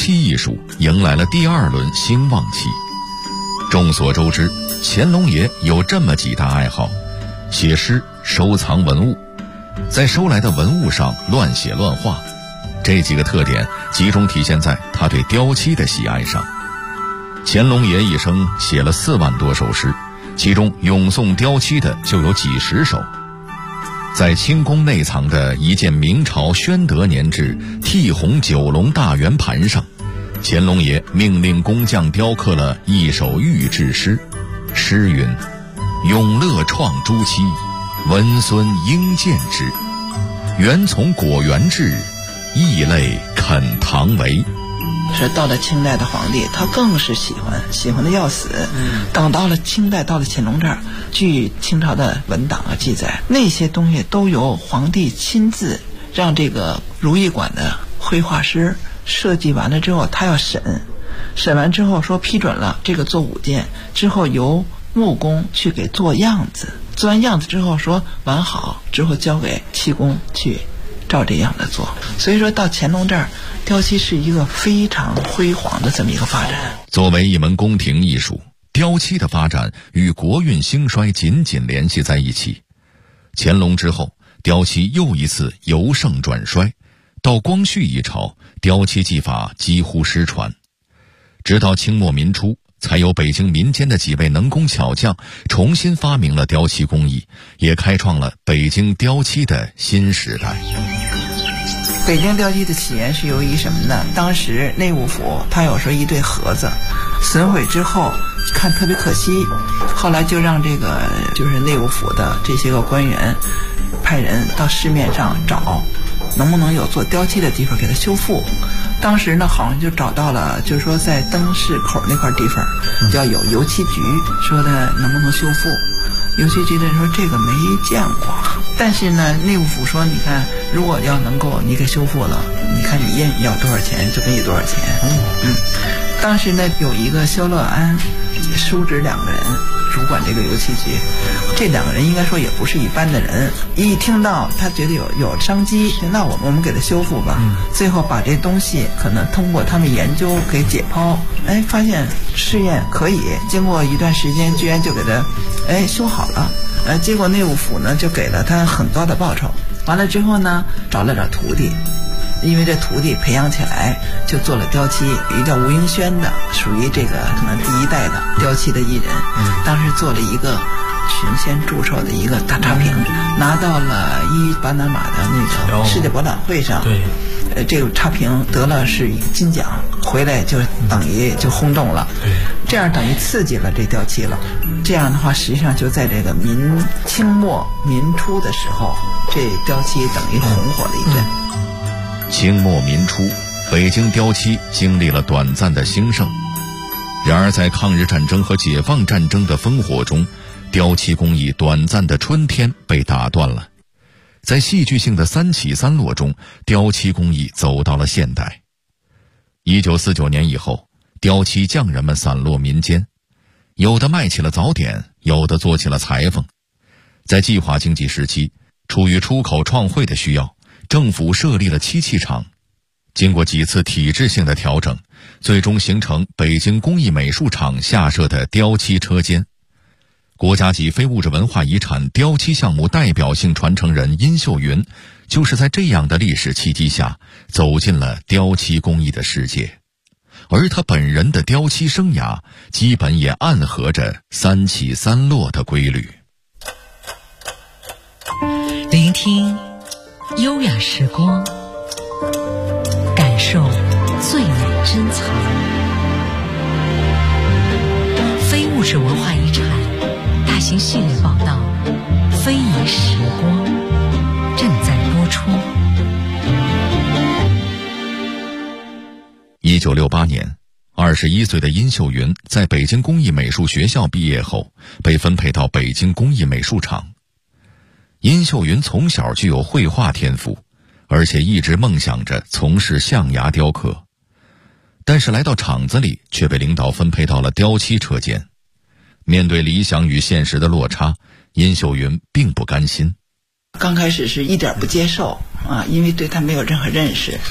漆艺术迎来了第二轮兴旺期。众所周知，乾隆爷有这么几大爱好：写诗、收藏文物，在收来的文物上乱写乱画。这几个特点集中体现在他对雕漆的喜爱上。乾隆爷一生写了4万多首诗，其中咏颂雕漆的就有几十首。在清宫内藏的一件明朝宣德年制剔红9龙大圆盘上，乾隆爷命令工匠雕刻了一首御制诗，诗云：永乐创朱漆，文孙应见之，原从果园制，异类肯堂为。 是到了清代的皇帝，他更是喜欢的要死。等到了清代，到了乾隆这儿，据清朝的文档记载，那些东西都由皇帝亲自让这个如意馆的绘画师设计完了之后，他要审完之后说批准了，这个做5件之后，由木工去给做样子，做完样子之后说完好之后，交给漆工去照这样的做。所以说到乾隆这儿，雕漆是一个非常辉煌的这么一个发展。 作为一门宫廷艺术，雕漆的发展与国运兴衰紧紧联系在一起。乾隆之后，雕漆又一次由盛转衰，到光绪一朝，雕漆技法几乎失传。直到清末民初，才有北京民间的几位能工巧匠重新发明了雕漆工艺，也开创了北京雕漆的新时代。 北京雕漆的起源是由于什么呢？当时内务府他有时候一对盒子损毁之后看特别可惜，后来就让这个就是内务府的这些个官员派人到市面上找能不能有做雕漆的地方给它修复。当时呢好像就找到了，就是说在灯市口那块地方叫有油漆局，说的能不能修复。油漆局的人说这个没见过，但是呢内务府说你看如果要能够你给修复了，你看你愿意要多少钱就给你多少钱。当时呢有一个萧乐安叔侄2个人主管这个油漆局，这2个人应该说也不是一般的人，一听到他觉得有商机，那我们给他修复吧。最后把这东西可能通过他们研究给解剖，发现试验可以，经过一段时间居然就给他修好了。结果内务府呢就给了他很高的报酬。完了之后呢找了点徒弟，因为这徒弟培养起来就做了雕漆，有一个叫吴英轩的，属于这个可能第1代的雕漆的艺人。当时做了一个群仙祝寿的一个大茶瓶，拿到了巴拿马的那个世界博览会上。这个茶瓶得了是金奖，回来就等于就轰动了。这样等于刺激了这雕漆了。这样的话实际上就在这个清末民初的时候，这雕漆等于红火了一阵。 清末民初，北京雕漆经历了短暂的兴盛。然而在抗日战争和解放战争的烽火中，雕漆工艺短暂的春天被打断了。在戏剧性的3起3落中，雕漆工艺走到了现代。1949年以后，雕漆匠人们散落民间，有的卖起了早点，有的做起了裁缝。在计划经济时期，出于出口创汇的需要，政府设立了漆器厂。经过几次体制性的调整，最终形成北京工艺美术厂下设的雕漆车间。国家级非物质文化遗产雕漆项目代表性传承人殷秀云，就是在这样的历史契机下走进了雕漆工艺的世界。而他本人的雕漆生涯基本也暗合着3起3落的规律。 聆听优雅时光，感受最美珍藏。非物质文化遗产大型系列报道《非遗时光》正在播出。 1968年，21岁的殷秀云在北京工艺美术学校毕业后，被分配到北京工艺美术厂。殷秀云从小具有绘画天赋，而且一直梦想着从事象牙雕刻。但是来到厂子里，却被领导分配到了雕漆车间。面对理想与现实的落差，殷秀云并不甘心。 刚开始是一点不接受因为对他没有任何认识，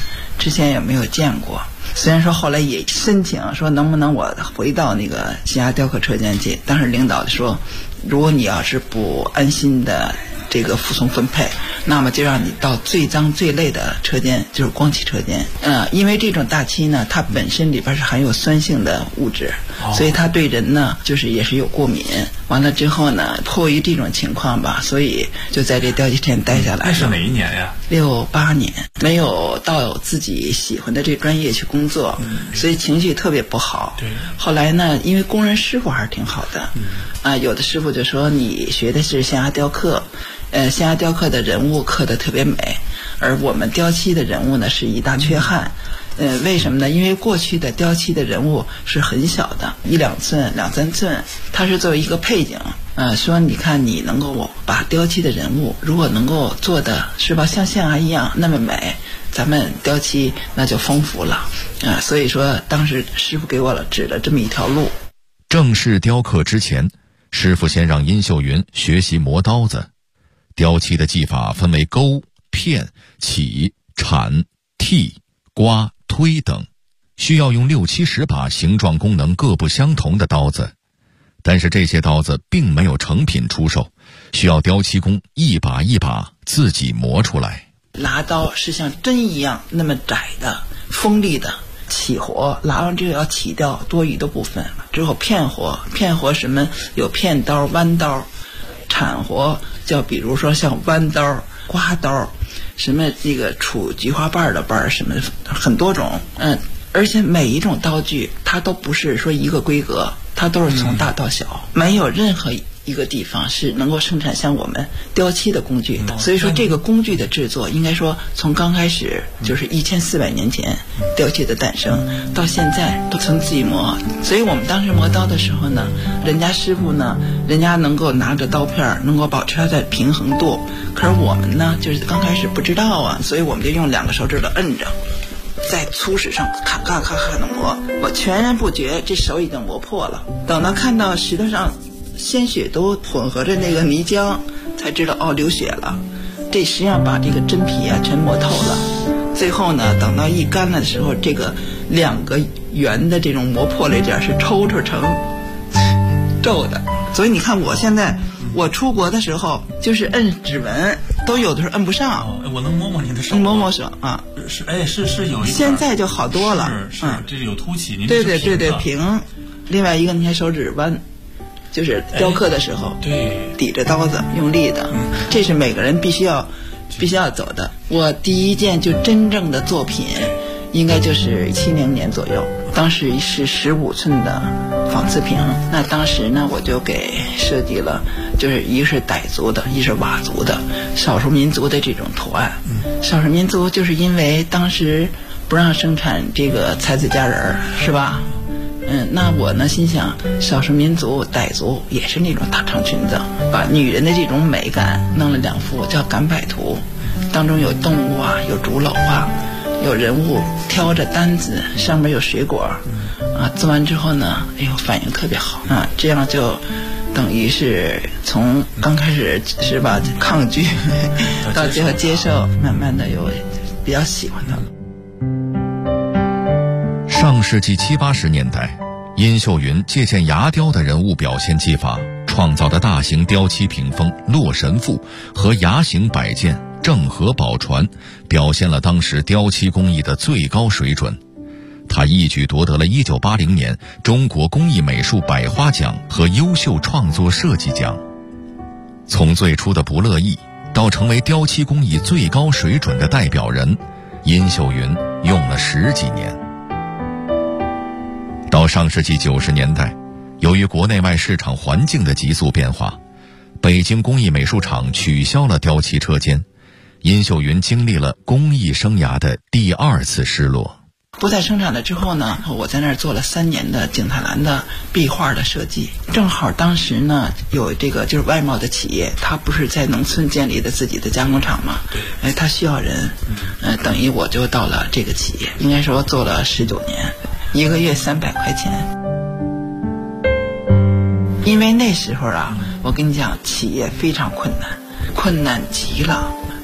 之前也没有见过。虽然说后来也申请说能不能我回到那个西峡雕刻车间去，当时领导说，如果你要是不安心的这个服从分配，那么就让你到最脏最累的车间，就是光漆车间。因为这种大漆呢，它本身里边是含有酸性的物质，所以它对人呢就是也是有过敏。完了之后呢，迫于这种情况吧，所以就在这雕漆店待下来。 那是哪一年呀 ？68年，没有到自己喜欢的这专业去工作，所以情绪特别不好。 对。 后来呢，因为工人师傅还是挺好的，有的师傅就说你学的是象牙雕刻，象牙雕刻的人物刻得特别美，而我们雕漆的人物呢是一大缺憾。为什么呢？因为过去的雕漆的人物是很小的，1-2寸、2-3寸，它是作为一个配景。说你看你能够把雕漆的人物如果能够做的是吧像象牙一样那么美，咱们雕漆那就丰富了。所以说当时师傅给我指了这么一条路。 正式雕刻之前，师傅先让殷秀云学习磨刀子。雕漆的技法分为勾、片、起、铲、剔、刮、推等，需要用6-7-10把形状功能各不相同的刀子。但是这些刀子并没有成品出售，需要雕漆工一把一把自己磨出来。 拿刀是像针一样那么窄的锋利的，起活拿完之后要起掉多余的部分，之后片活什么有片刀、弯刀，铲活叫比如说像弯刀、刮刀，什么这个杵菊花瓣的瓣，什么很多种。而且每一种刀具它都不是说一个规格，它都是从大到小，没有任何一个地方是能够生产像我们雕漆的工具的。所以说这个工具的制作应该说从刚开始就是1400年前雕漆的诞生到现在都从自己磨。所以我们当时磨刀的时候呢，人家师傅呢，人家能够拿着刀片能够保持它的平衡度，可是我们呢就是刚开始不知道啊，所以我们就用2个手指头摁着，在粗石上咔咔咔咔的磨，我全然不觉这手已经磨破了。等到看到石头上鲜血都混合着那个泥浆，才知道流血了。这实际上把这个真皮全磨透了。最后呢，等到一干了的时候，这个2个圆的这种磨破了一点是抽成皱的。所以你看我现在我出国的时候就是摁指纹都有的时候摁不上。 我能摸摸你的手？ 摸摸手啊。 是有一点。 现在就好多了。 是这是有凸起。您对平。另外一个你看手指弯，就是雕刻的时候， 对， 抵着刀子用力的，这是每个人必须要走的。我第一件就真正的作品应该就是70年左右，当时是15寸的仿瓷瓶。那当时呢我就给设计了，就是一个是傣族的，一是佤族的少数民族的这种图案。少数民族就是因为当时不让生产这个才子佳人是吧？那我呢心想，少数民族傣族也是那种大长裙子，把女人的这种美感弄了2幅叫赶摆图，当中有动物啊，有竹篓啊，有人物挑着担子，上面有水果做完之后呢，反应特别好这样就等于是从刚开始是吧抗拒到最后接受，慢慢的有比较喜欢它了。 上世纪70、80年代，殷秀云借鉴牙雕的人物表现技法，创造的大型雕漆屏风洛神赋和牙形摆件正和宝船，表现了当时雕漆工艺的最高水准。他一举夺得了1980年中国工艺美术百花奖和优秀创作设计奖。从最初的不乐意到成为雕漆工艺最高水准的代表人，殷秀云用了10几年。到上世纪90年代，由于国内外市场环境的急速变化，北京工艺美术厂取消了雕漆车间，殷秀云经历了工艺生涯的第2次失落。 不再生产了之后呢，我在那儿做了3年的景泰蓝的壁画的设计。正好当时呢有这个就是外贸的企业，他不是在农村建立的自己的加工厂嘛，他需要人，等于我就到了这个企业，应该说做了19年，1个月300块钱。因为那时候我跟你讲，企业非常困难极了。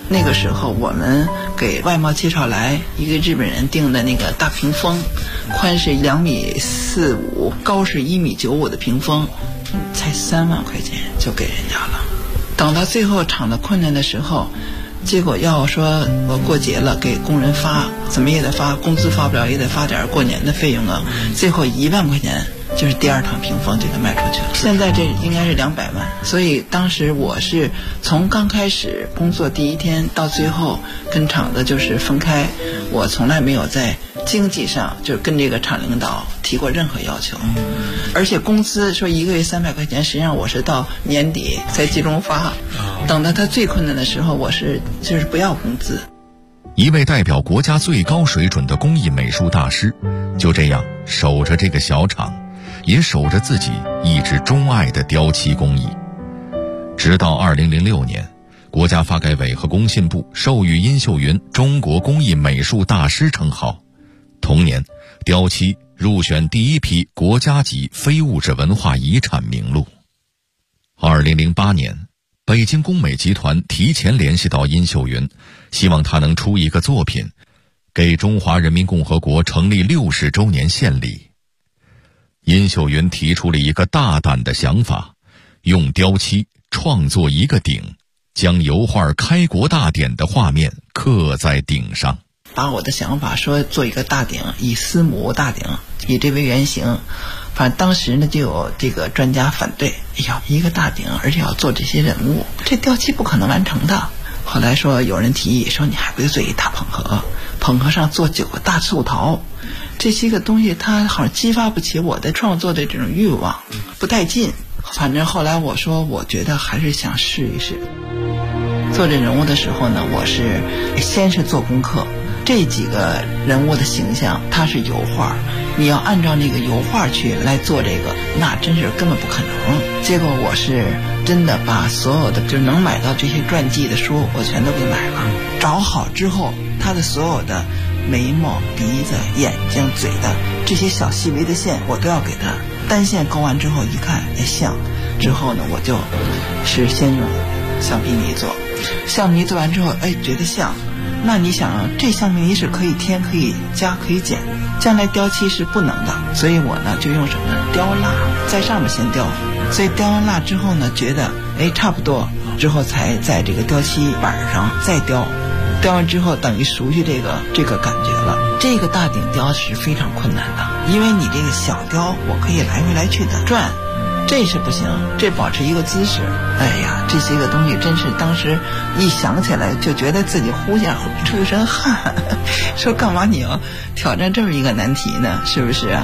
那个时候我们给外贸介绍来一个日本人订的那个大屏风，宽是2.45米，高是1.95米的屏风，才3万块钱就给人家了。等到最后厂子困难的时候，结果要说我过节了给工人发，怎么也得发，工资发不了也得发点过年的费用啊。最后1万块钱就是第2趟屏风就给卖出去了。现在这应该是200万。所以当时我是从刚开始工作第一天到最后跟厂子就是分开，我从来没有在经济上就是跟这个厂领导提过任何要求。而且工资说1个月300块钱，实际上我是到年底才集中发，等到他最困难的时候我是就是不要工资。 一位代表国家最高水准的工艺美术大师就这样守着这个小厂，也守着自己一直钟爱的雕漆工艺。直到2006年，国家发改委和工信部授予殷秀云中国工艺美术大师称号。同年，雕漆入选第一批国家级非物质文化遗产名录。2008年，北京工美集团提前联系到殷秀云，希望她能出一个作品，给中华人民共和国成立60周年献礼。殷秀云提出了一个大胆的想法，用雕漆创作一个鼎，将油画开国大典的画面刻在鼎上。 把我的想法说做一个大鼎，以司母大鼎以这为原型。反正当时呢就有这个专家反对，哎呀，一个大鼎而且要做这些人物，这雕漆不可能完成的。后来说有人提议说，你还不如做一大捧盒，捧盒上做9个大寿桃，这些个东西它好像激发不起我的创作的这种欲望，不带劲。反正后来我说我觉得还是想试一试。做这人物的时候呢，我是先是做功课，这几个人物的形象它是油画，你要按照那个油画去来做这个，那真是根本不可能。结果我是真的把所有的就是能买到这些传记的书我全都给买了，找好之后他的所有的眉毛、鼻子、眼睛、嘴的这些小细微的线我都要给他单线勾完之后一看像，之后呢我就是先用橡皮泥做，橡皮泥做完之后觉得像，那你想这橡皮泥是可以添可以加可以减，将来雕漆是不能的，所以我呢就用什么呢，雕蜡在上面先雕，所以雕完蜡之后呢觉得差不多，之后才在这个雕漆板上再雕，雕完之后等于熟悉这个感觉了。这个大鼎雕是非常困难的，因为你这个小雕我可以来回来去的转，这是不行，这保持一个姿势。哎呀，这些个东西真是当时一想起来就觉得自己呼下出一身汗，说干嘛你要挑战这么一个难题呢？是不是啊？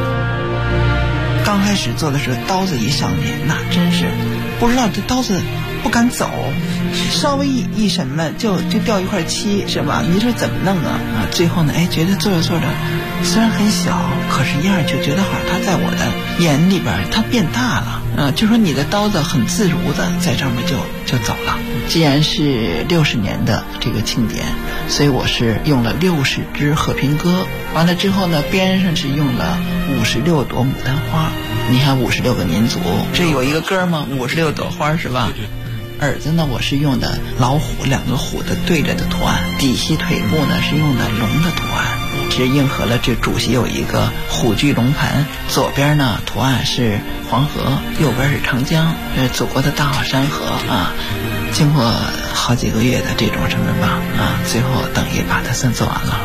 刚开始做的时候刀子一上去，那真是不知道这刀子不敢走，稍微一什么就掉一块漆，是吧？你说怎么弄啊？最后呢，觉得做着做着，虽然很小，可是一样就觉得好像它在我的眼里边它变大了，就说你的刀子很自如的在上面就走了。既然是60年的这个庆典，所以我是用了60支和平鸽，完了之后呢，边上是用了56朵牡丹花。你看56个民族，这有一个歌吗？56朵花是吧？耳子呢，我是用的老虎2个虎的对着的图案，底细腿部呢是用的龙的图案，是应和了这主席有一个虎踞龙盘，左边呢图案是黄河，右边是长江，祖国的大好山河啊。经过好几个月的这种什么吧最后等于把它算做完了。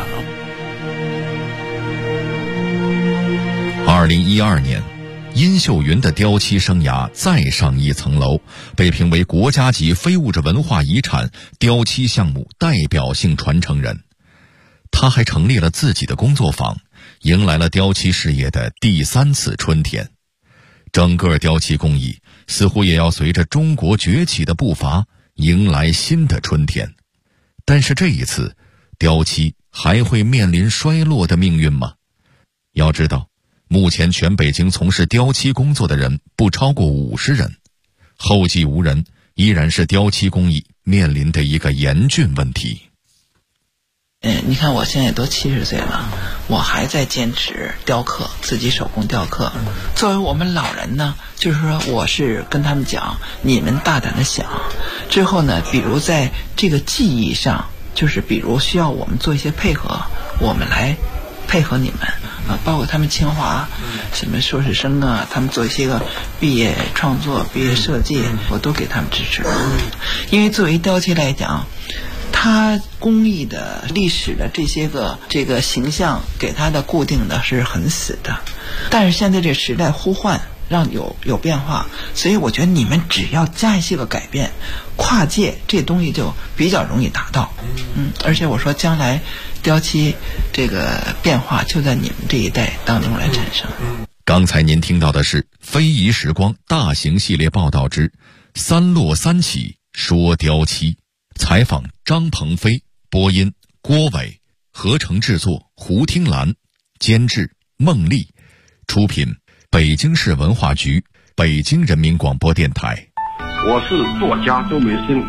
2012年，殷秀云的雕漆生涯再上一层楼，被评为国家级非物质文化遗产雕漆项目代表性传承人。他还成立了自己的工作坊，迎来了雕漆事业的第3次春天。整个雕漆工艺似乎也要随着中国崛起的步伐迎来新的春天。但是这一次，雕漆还会面临衰落的命运吗？要知道，目前全北京从事雕漆工作的人不超过50人，后继无人依然是雕漆工艺面临的一个严峻问题。 你看我现在都70岁了，我还在坚持雕刻，自己手工雕刻。作为我们老人呢，就是说我是跟他们讲，你们大胆的想， 之后呢，比如在这个技艺上，就是比如需要我们做一些配合，我们来配合你们啊，包括他们清华什么硕士生啊，他们做一些个毕业创作、毕业设计，我都给他们支持。因为作为雕漆来讲，它工艺的历史的这个形象给它的固定的是很死的，但是现在这时代呼唤，让有变化，所以我觉得你们只要加一些个改变，跨界这东西就比较容易达到。而且我说将来雕漆这个变化就在你们这一代当中来产生。 刚才您听到的是非遗时光大型系列报道之三落三起说雕漆，采访张鹏飞，播音郭伟，合成制作胡听兰，监制孟丽，出品北京市文化局、北京人民广播电台。 我是作家周梅生。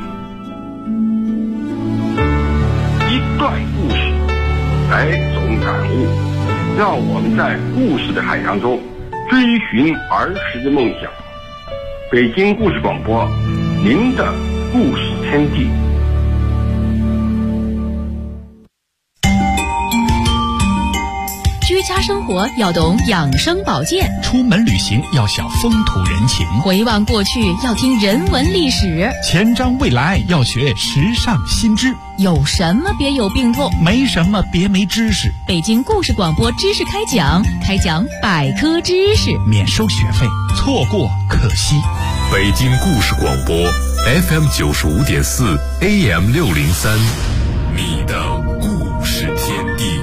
一段故事，百种感悟，让我们在故事的海洋中追寻儿时的梦想。北京故事广播，您的故事天地。 居家生活要懂养生保健， 出门旅行要晓风土人情， 回望过去要听人文历史， 前瞻未来要学时尚新知。 有什么别有病痛， 没什么别没知识。 北京故事广播知识开讲百科知识， 免收学费，错过可惜。 北京故事广播 FM95.4 AM603， 你的故事天地。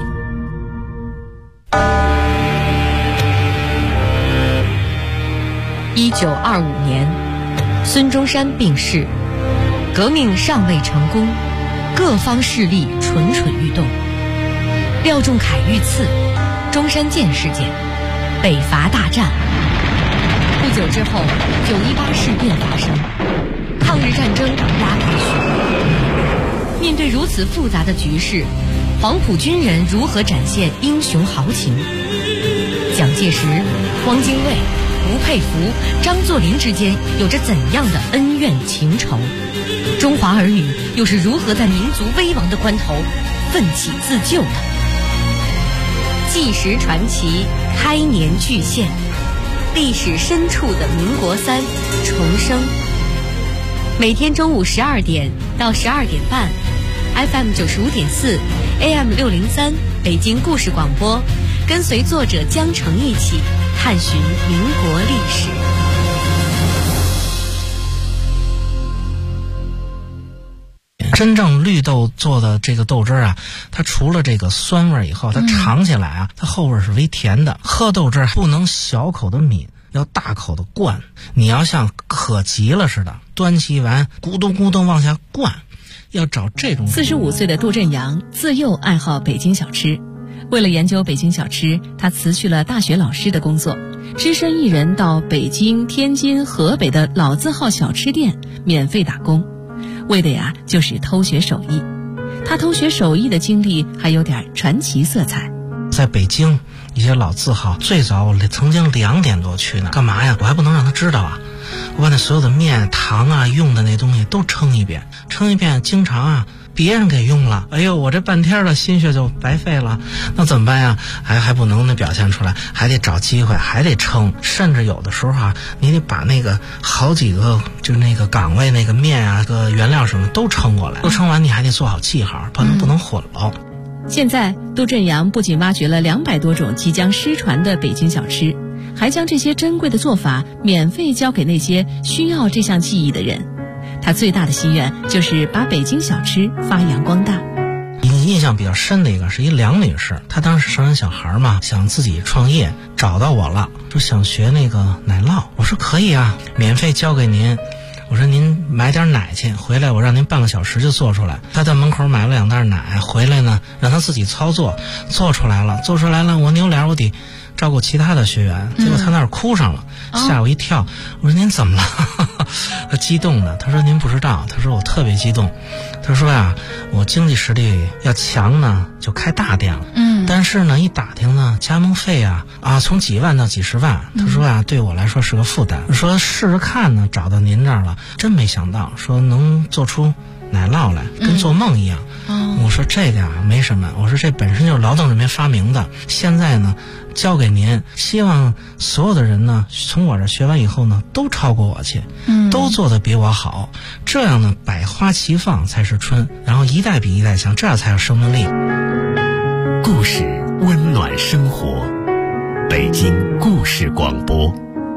1925年，孙中山病逝，革命尚未成功，各方势力蠢蠢欲动。廖仲恺遇刺，中山舰事件，北伐大战。不久之后，918事变发生，抗日战争拉开序幕。面对如此复杂的局势，黄埔军人如何展现英雄豪情？蒋介石、汪精卫、吴佩孚、张作霖之间有着怎样的恩怨情仇？中华儿女又是如何在民族危亡的关头奋起自救的？纪实传奇开年巨献，历史深处的民国3重生。每天中午12点到12点半 FM95.4 AM603 北京故事广播，跟随作者江澄一起探寻民国历史。 真正绿豆做的这个豆汁啊，它除了这个酸味以后，它尝起来啊，它后味是微甜的。喝豆汁不能小口的抿，要大口的灌。你要像渴急了似的，端起完咕咚咕咚往下灌，要找这种。 45岁的杜振阳自幼爱好北京小吃，为了研究北京小吃，他辞去了大学老师的工作，只身一人到北京、天津、河北的老字号小吃店免费打工，为的呀就是偷学手艺。他偷学手艺的经历还有点传奇色彩。 在北京一些老字号，最早我曾经2点多去呢，干嘛呀？我还不能让他知道啊！我把那所有的面、糖啊、用的那东西都称一遍，经常啊别人给用了，哎呦，我这半天的心血就白费了，那怎么办呀？还不能表现出来，还得找机会，还得称，甚至有的时候啊，你得把那个好几个就是那个岗位那个面啊、个原料什么都称过来，都称完你还得做好记号，不能混了。 现在杜振阳不仅挖掘了200多种即将失传的北京小吃，还将这些珍贵的做法免费交给那些需要这项技艺的人。他最大的心愿就是把北京小吃发扬光大。 印象比较深的一个是一梁女士，她当时生完小孩嘛，想自己创业，找到我了，说想学那个奶酪。我说可以啊，免费交给您。我说您买点奶去，回来我让您半个小时就做出来。他在门口买了2袋奶，回来呢让他自己操作，做出来了，我扭脸我得照顾其他的学员，结果他那儿哭上了，吓我一跳。我说您怎么了？他激动的，他说您不知道，他说我特别激动。他说呀，我经济实力要强呢，就开大店了。但是呢，一打听呢，加盟费啊从几万到几十万。他说啊，对我来说是个负担。说试试看呢，找到您这儿了，真没想到，说能做出奶酪来，跟做梦一样。我说这个没什么，我说这本身就是劳动人民发明的，现在呢交给您，希望所有的人呢从我这学完以后呢都超过我去，都做得比我好，这样呢百花齐放才是春，然后一代比一代强，这样才有生命力。 故事温暖生活，北京故事广播。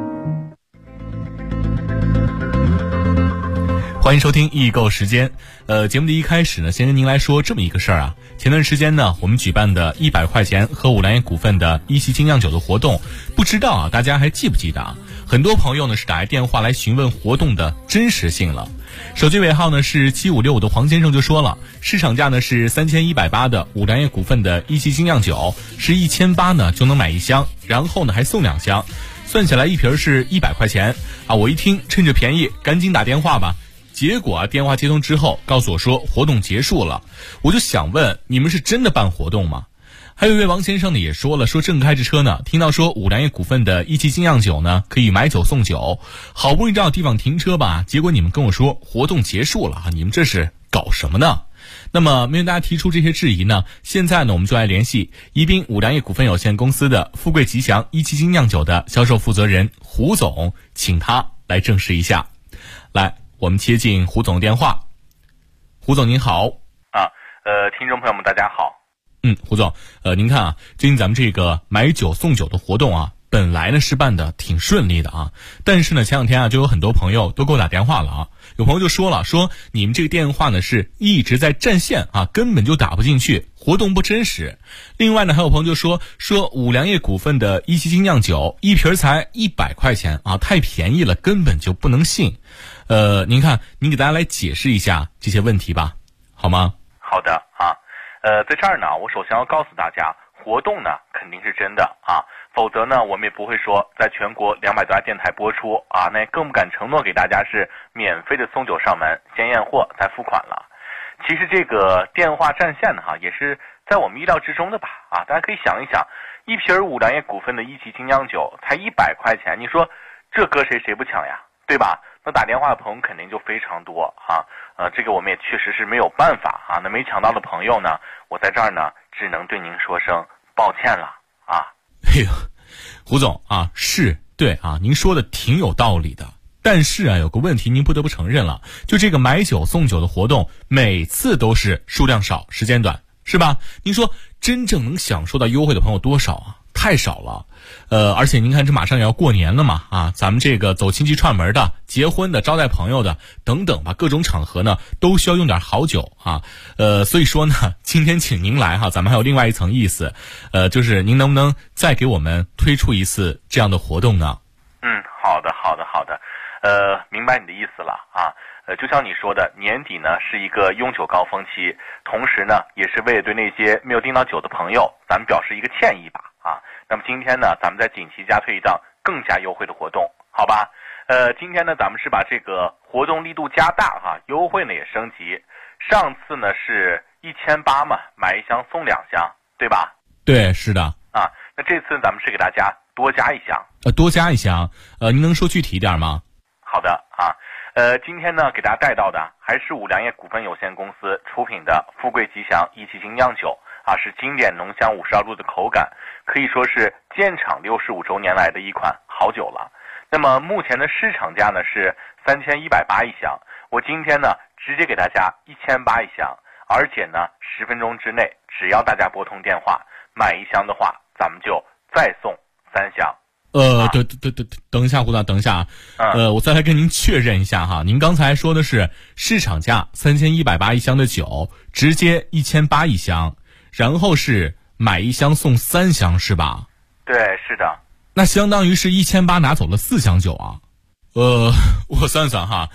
欢迎收听易购时间。节目的一开始呢，先跟您来说这么一个事儿啊。前段时间呢，我们举办的100块钱喝五粮液股份的一汽精酿酒的活动，不知道大家还记不记得啊？很多朋友呢是打来电话来询问活动的真实性了。手机尾号呢是7565的黄先生就说了，市场价呢是3180的五粮液股份的一汽精酿酒，是1800呢就能买1箱，然后呢还送2箱，算起来一瓶是100块钱啊！我一听趁着便宜赶紧打电话吧。结果电话接通之后告诉我说活动结束了，我就想问，你们是真的办活动吗？还有一位王先生呢也说了，说正开着车呢，听到说五粮液股份的一汽精酿酒呢可以买酒送酒，好不容易找地方停车吧，结果你们跟我说活动结束了，你们这是搞什么呢？那么面对大家提出这些质疑呢，现在呢我们就来联系宜宾五粮液股份有限公司的富贵吉祥一汽精酿酒的销售负责人胡总，请他来证实一下。来，我们接进胡总的电话。胡总您好。 听众朋友们大家好。 胡总，您看啊，最近咱们这个买酒送酒的活动啊，本来呢是办的挺顺利的啊，但是呢前两天啊就有很多朋友都给我打电话了啊，有朋友就说了，说你们这个电话呢是一直在占线啊，根本就打不进去，活动不真实。另外呢还有朋友就说五粮液股份的一汽精酿酒一瓶才100块钱啊，太便宜了，根本就不能信。您看，您给大家来解释一下这些问题吧，好吗？ 好的啊，在这儿呢，我首先要告诉大家，活动呢肯定是真的啊，否则呢我们也不会说在全国200多家电台播出啊，那更不敢承诺给大家是免费的送酒上门，先验货再付款了。其实这个电话占线呢也是在我们意料之中的吧啊，大家可以想一想，一瓶五粮液股份的一汽精酿酒才100块钱，你说这搁谁不抢呀，对吧？那打电话的朋友肯定就非常多啊，这个我们也确实是没有办法啊。那没抢到的朋友呢，我在这儿呢只能对您说声抱歉了啊。 哎呦，胡总啊，是对啊，您说的挺有道理的。但是啊，有个问题您不得不承认了，就这个买酒送酒的活动，每次都是数量少，时间短，是吧？您说真正能享受到优惠的朋友多少啊？太少了。而且您看这马上也要过年了嘛啊，咱们这个走亲戚串门的、结婚的、招待朋友的等等吧，各种场合呢都需要用点好酒啊。所以说呢，今天请您来哈，咱们还有另外一层意思，就是您能不能再给我们推出一次这样的活动呢？ 好的，明白你的意思了啊。就像你说的，年底呢是一个用酒高峰期，同时呢也是为了对那些没有订到酒的朋友，咱们表示一个歉意吧啊。那么今天呢，咱们再紧急加推一档更加优惠的活动，好吧？今天呢，咱们是把这个活动力度加大哈，优惠呢也升级。上次呢是1800嘛，买1箱送2箱，对吧？ 对，是的。 啊，那这次咱们是给大家多加1箱。 多加1箱，您能说具体一点吗？ 好的啊。今天呢给大家带到的还是五粮液股份有限公司出品的富贵吉祥一汽精酿酒啊，是经典浓香52度的口感，可以说是建厂65周年来的一款好酒了。那么目前的市场价呢是3180一箱，我今天呢直接给大家1800一箱，而且呢10分钟之内，只要大家拨通电话买1箱的话，咱们就再送3箱。 等一下，胡总，等一下啊，我再来跟您确认一下哈，您刚才说的是市场价3180一箱的酒，直接1800一箱，然后是买1箱送3箱是吧？ 对，是的。 那相当于是1800拿走了4箱酒啊。我算算哈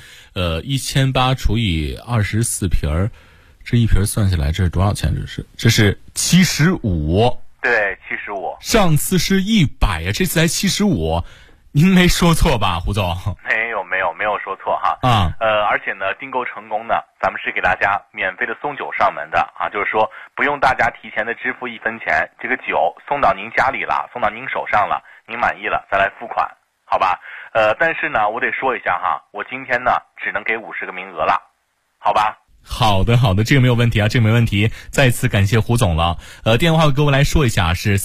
，1800除以24瓶，这一瓶算下来这是多少钱？这是75。 对，75。 上次是100呀，这次才75，您没说错吧，胡总？ 没有说错哈。而且呢，订购成功呢，咱们是给大家免费的送酒上门的啊，就是说不用大家提前的支付1分钱，这个酒送到您家里了，送到您手上了，您满意了再来付款，好吧？但是呢，我得说一下哈，我今天呢只能给50个名额了，好吧？ 好的，这个没有问题啊，这个没问题。再次感谢胡总了。电话各位来说一下是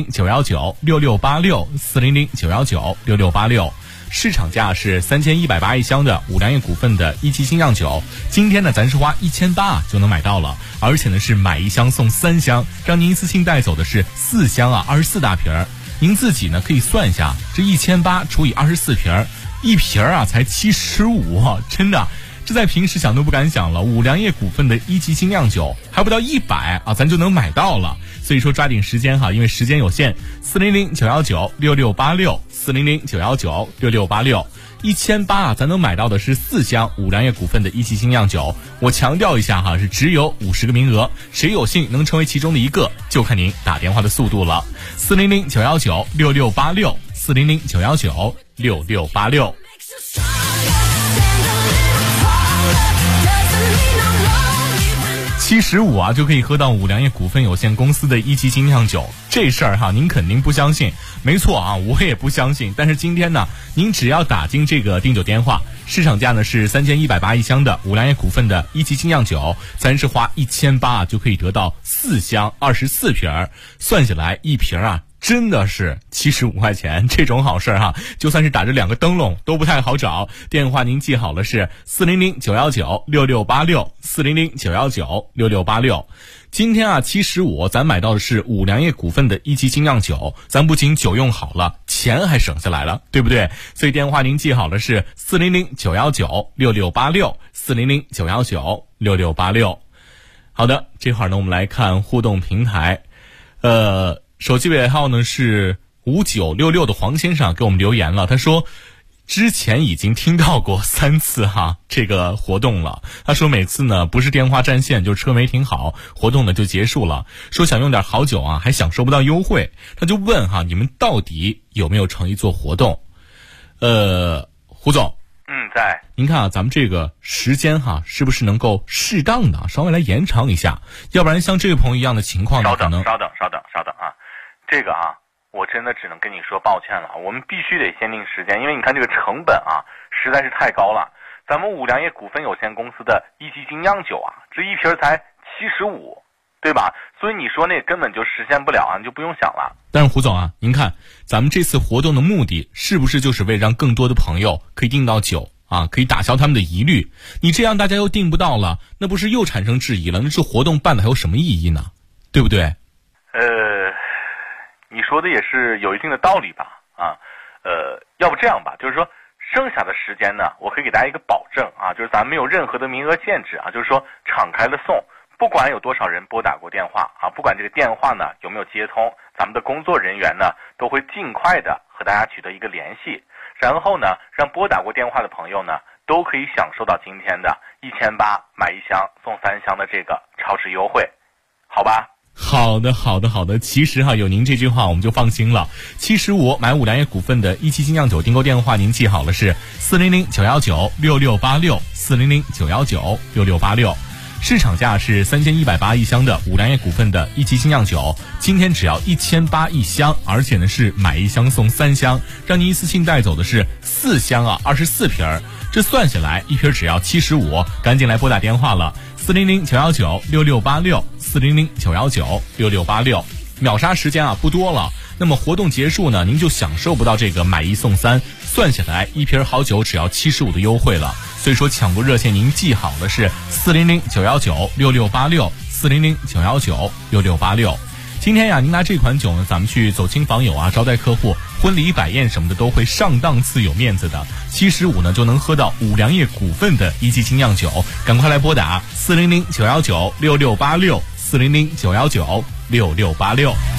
400-919-6686，400-919-6686。市场价是3180一箱的五粮液股份的一期精酿酒，今天呢咱是花1800就能买到了，而且呢是买1箱送3箱，让您一次性带走的是4箱24大瓶儿。您自己呢可以算一下，这1800除以24瓶儿，一瓶儿才75，真的。这在平时想都不敢想了，五粮液股份的一级精酿酒还不到100咱就能买到了。所以说抓紧时间哈，因为时间有限。400-919-6686，400-919-6686，1800咱能买到的是4箱五粮液股份的一级精酿酒。我强调一下哈，是只有50个名额，谁有幸能成为其中的一个，就看您打电话的速度了。400-919-6686，400-919-6686。75就可以喝到五粮液股份有限公司的一级精酿酒，这事儿哈您肯定不相信，没错啊，我也不相信。但是今天呢，您只要打进这个订酒电话，市场价呢是3180一箱的五粮液股份的一级精酿酒，咱是花1800就可以得到4箱24瓶儿，算下来一瓶真的是75块钱，这种好事哈，就算是打着2个灯笼都不太好找。电话您记好了是400-919-6686，400-919-6686。今天75咱买到的是五粮液股份的一级精酿酒，咱不仅酒用好了，钱还省下来了，对不对？所以电话您记好了是400-919-6686，400-919-6686。好的，这会儿呢我们来看互动平台。手机尾号呢是5966的黄先生给我们留言了，他说之前已经听到过3次这个活动了。他说每次呢不是电话占线，就是车没停好，活动呢就结束了。说想用点好酒还享受不到优惠，他就问你们到底有没有诚意做活动？胡总。 在。 您看咱们这个时间是不是能够适当的稍微来延长一下？要不然像这位朋友一样的情况呢，可能稍等啊，这个我真的只能跟你说抱歉了，我们必须得限定时间，因为你看这个成本实在是太高了。咱们五粮液股份有限公司的一级精酿酒这一瓶才75，对吧？所以你说那根本就实现不了你就不用想了。 但是胡总您看咱们这次活动的目的是不是就是为让更多的朋友可以订到酒可以打消他们的疑虑？你这样大家又订不到了，那不是又产生质疑了？那这活动办的还有什么意义呢？对不对？ 你说的也是有一定的道理吧？要不这样吧，就是说剩下的时间呢，我可以给大家一个保证就是咱们没有任何的名额限制就是说敞开了送，不管有多少人拨打过电话不管这个电话呢有没有接通，咱们的工作人员呢都会尽快的和大家取得一个联系，然后呢让拨打过电话的朋友呢都可以享受到今天的1800买1箱送3箱的这个超市优惠，好吧？ 好的。其实有您这句话我们就放心了。75买五粮液股份的一期精酿酒订购电话您记好了是400-919-6686，400-919-6686。市场价是3180一箱的五粮液股份的一级精酿酒，今天只要1800一箱，而且呢是买1箱送3箱，让您一次性带走的是4箱24瓶儿，这算下来一瓶只要75，赶紧来拨打电话了，400-919-6686，400-919-6686。秒杀时间不多了，那么活动结束呢，您就享受不到这个买1送3，算下来一瓶好酒只要75的优惠了。所以说抢购热线您记好了是400-919-6686，400-919-6686。今天您拿这款酒呢，咱们去走亲访友招待客户，婚礼摆宴什么的都会上档次有面子的。75呢就能喝到五粮液股份的一级精酿酒，赶快来拨打400-919-6686，400-919-6686。